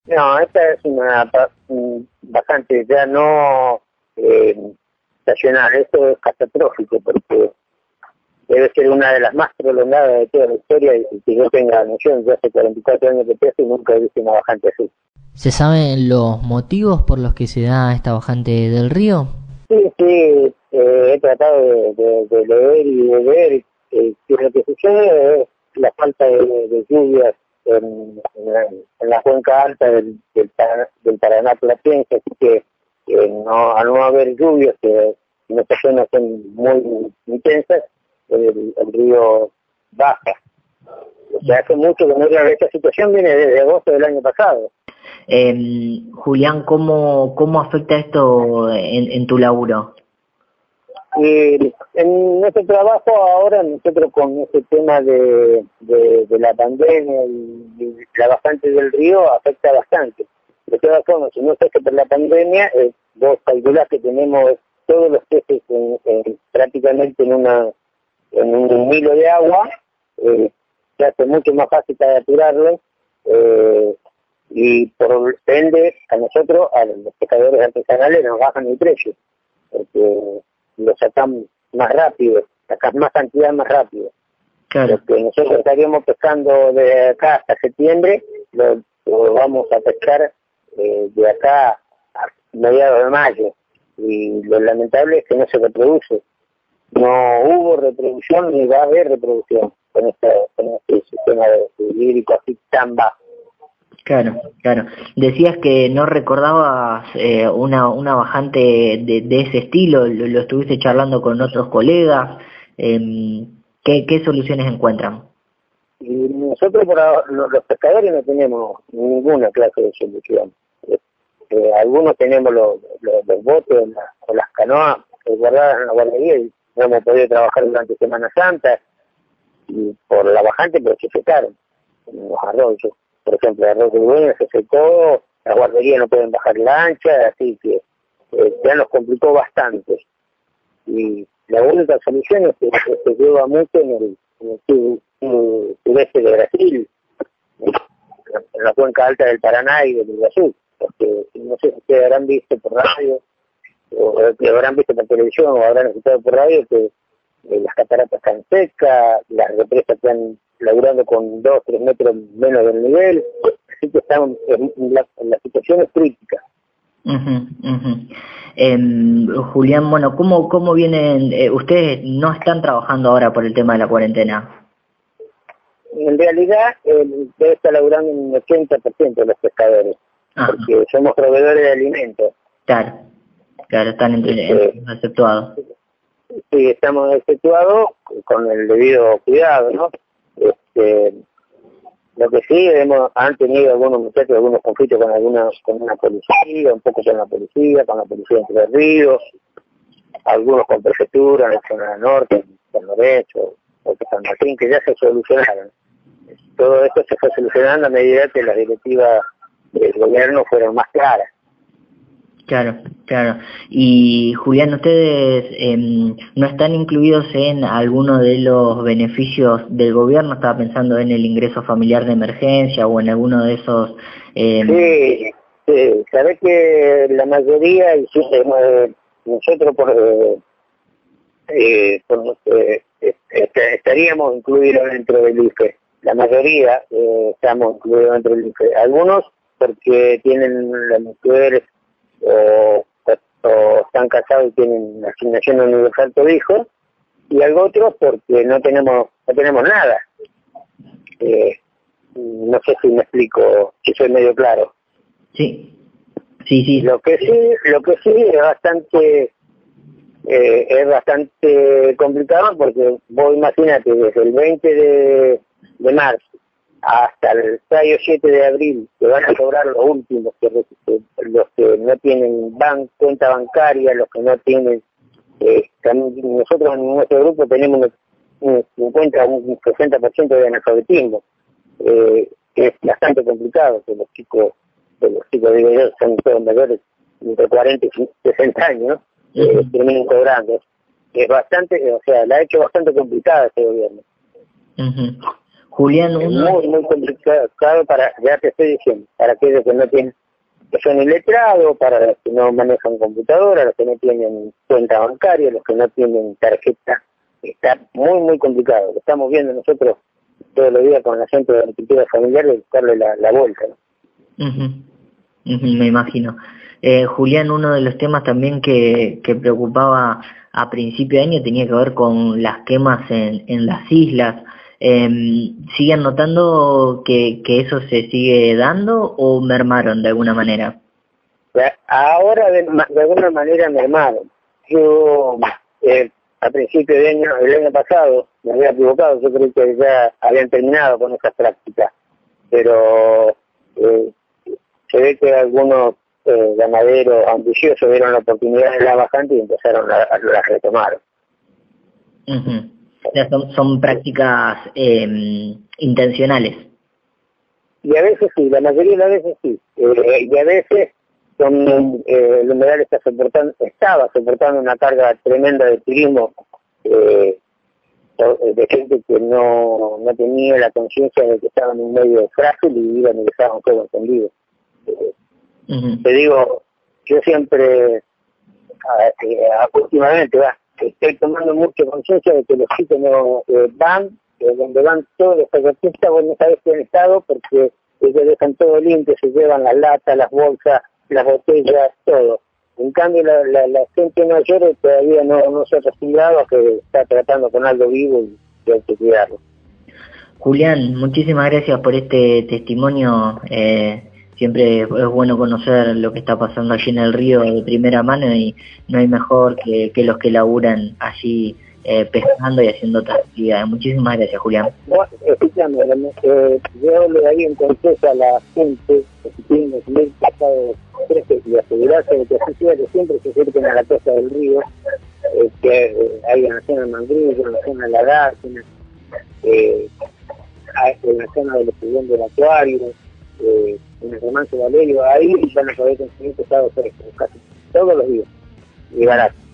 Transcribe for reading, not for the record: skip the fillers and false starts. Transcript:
No, esta es bastante ya no estacional, esto es catastrófico porque debe ser una de las más prolongadas de toda la historia y que yo tenga noción, yo hace 44 años que peso y nunca he visto una bajante así. ¿Se saben los motivos por los que se da esta bajante del río? Sí, he tratado de leer y de ver que lo que sucede es la falta de lluvias en la cuenca alta del Paraná platense, así que no, al no haber lluvias, que en estas zonas son muy intensas, el río baja. O sea, hace mucho que no era esta situación, viene desde agosto del año pasado. Julián, ¿cómo afecta esto en tu laburo? En nuestro trabajo ahora, nosotros con este tema de la pandemia y la bajante del río afecta bastante. De todas formas, si no se hace por la pandemia, vos calculás que tenemos todos los peces prácticamente en un hilo de agua, se hace mucho más fácil capturarlo, y por ende a nosotros, a los pescadores artesanales, nos bajan el precio, porque lo sacamos más rápido, sacas más cantidad más rápido. Claro. Lo que nosotros estaríamos pescando de acá hasta septiembre, lo vamos a pescar de acá a mediados de mayo. Y lo lamentable es que no se reproduce. No hubo reproducción ni va a haber reproducción con este sistema hídrico así tan bajo. Claro. Decías que no recordabas una bajante de ese estilo, lo estuviste charlando con otros colegas. ¿Qué soluciones encuentran? Y nosotros, los pescadores, no tenemos ninguna clase de solución. Algunos tenemos los botes o las canoas guardadas en la guardería y no hemos podido trabajar durante Semana Santa, y por la bajante, pero se secaron en los arroyos. Por ejemplo, el arroyo de Buena se secó, las guarderías no pueden bajar lancha, así que ya nos complicó bastante. Y la única solución es que se lleva mucho en el sureste de Brasil, en la cuenca alta del Paraná y del Iguazú, porque no sé si ustedes habrán visto por radio, o que habrán visto por televisión, o habrán escuchado por radio, que las cataratas están secas, las represas están laburando con 2-3 metros menos del nivel, así que están la situación es crítica. Julián, bueno, ¿cómo vienen? Ustedes no están trabajando ahora por el tema de la cuarentena. En realidad, debe estar laburando un 80% de los pescadores, porque somos proveedores de alimentos. Claro, están exceptuados. Sí, estamos exceptuados con el debido cuidado, ¿no? Lo que sí, han tenido algunos muchachos algunos conflictos con una policía, un poco con la policía de Entre Ríos, algunos con prefectura en la zona norte, en San Lorenzo, o San Martín, que ya se solucionaron. Todo esto se fue solucionando a medida que las directivas del gobierno fueron más claras. Claro. Y Julián, ¿ustedes no están incluidos en alguno de los beneficios del gobierno? Estaba pensando en el ingreso familiar de emergencia o en alguno de esos... Sí, sabés que la mayoría, y nosotros estaríamos incluidos dentro del IFE. La mayoría estamos incluidos dentro del IFE. Algunos porque tienen las mujeres o están casados y tienen asignación universal por hijo, y algo otros porque no tenemos nada. No sé si me explico, si soy medio claro. Sí. Lo que sí es bastante complicado, porque vos imaginate, desde el 20 de marzo hasta el 6 o 7 de abril, que van a cobrar los últimos, los que no tienen cuenta bancaria, los que no tienen... nosotros en nuestro grupo tenemos un 60% de analfabetismo, que es bastante complicado, que los chicos digo yo, son todos mayores, entre 40 y 60 años, terminen cobrando. Es bastante, o sea, la ha hecho bastante complicada este gobierno. Julián, muy complicado para, ya te estoy diciendo, para aquellos que no tienen, que son iletrados, para los que no manejan computadora, los que no tienen cuenta bancaria, los que no tienen tarjeta. Está muy complicado. Lo estamos viendo nosotros todos los días con la gente de agricultura familiar, de buscarle la vuelta, ¿no? Me imagino. Julián, uno de los temas también que preocupaba a principio de año tenía que ver con las quemas en las islas. ¿Siguen notando que eso se sigue dando o mermaron de alguna manera? Ahora de alguna manera mermaron. Yo a principio de año, el año pasado, me había equivocado, yo creo que ya habían terminado con esas prácticas, pero se ve que algunos ganaderos ambiciosos vieron la oportunidad de la bajante y empezaron a retomar. O sea, son prácticas intencionales. Y a veces sí, la mayoría de las veces sí. Y a veces el humedal estaba soportando una carga tremenda de turismo de gente que no tenía la conciencia de que estaban en un medio frágil y iban y dejaban todo encendido. Te digo, yo siempre, últimamente, estoy tomando mucha conciencia de que los chicos no donde van todos los deportistas, vos no sabés que han estado porque ellos dejan todo limpio, se llevan las latas, las bolsas, las botellas, todo. En cambio, la gente mayor todavía no se ha acostumbrado a que está tratando con algo vivo y hay que cuidarlo. Julián, muchísimas gracias por este testimonio. Siempre es bueno conocer lo que está pasando allí en el río de primera mano y no hay mejor que los que laburan allí pescando y haciendo otras actividades. Muchísimas gracias, Julián. Bueno, escúchame, yo le daría un consejo a la gente que tiene los medios pasados y asegurarse de que así sea, que siempre se acerquen a la costa del río, que hay en la zona de Mangrullo, en la zona de la Dársena, en la zona del estudiante del acuario, en el remanso de Valerio, ahí van a poder conseguir pescado fresco, casi todos los días, y barato.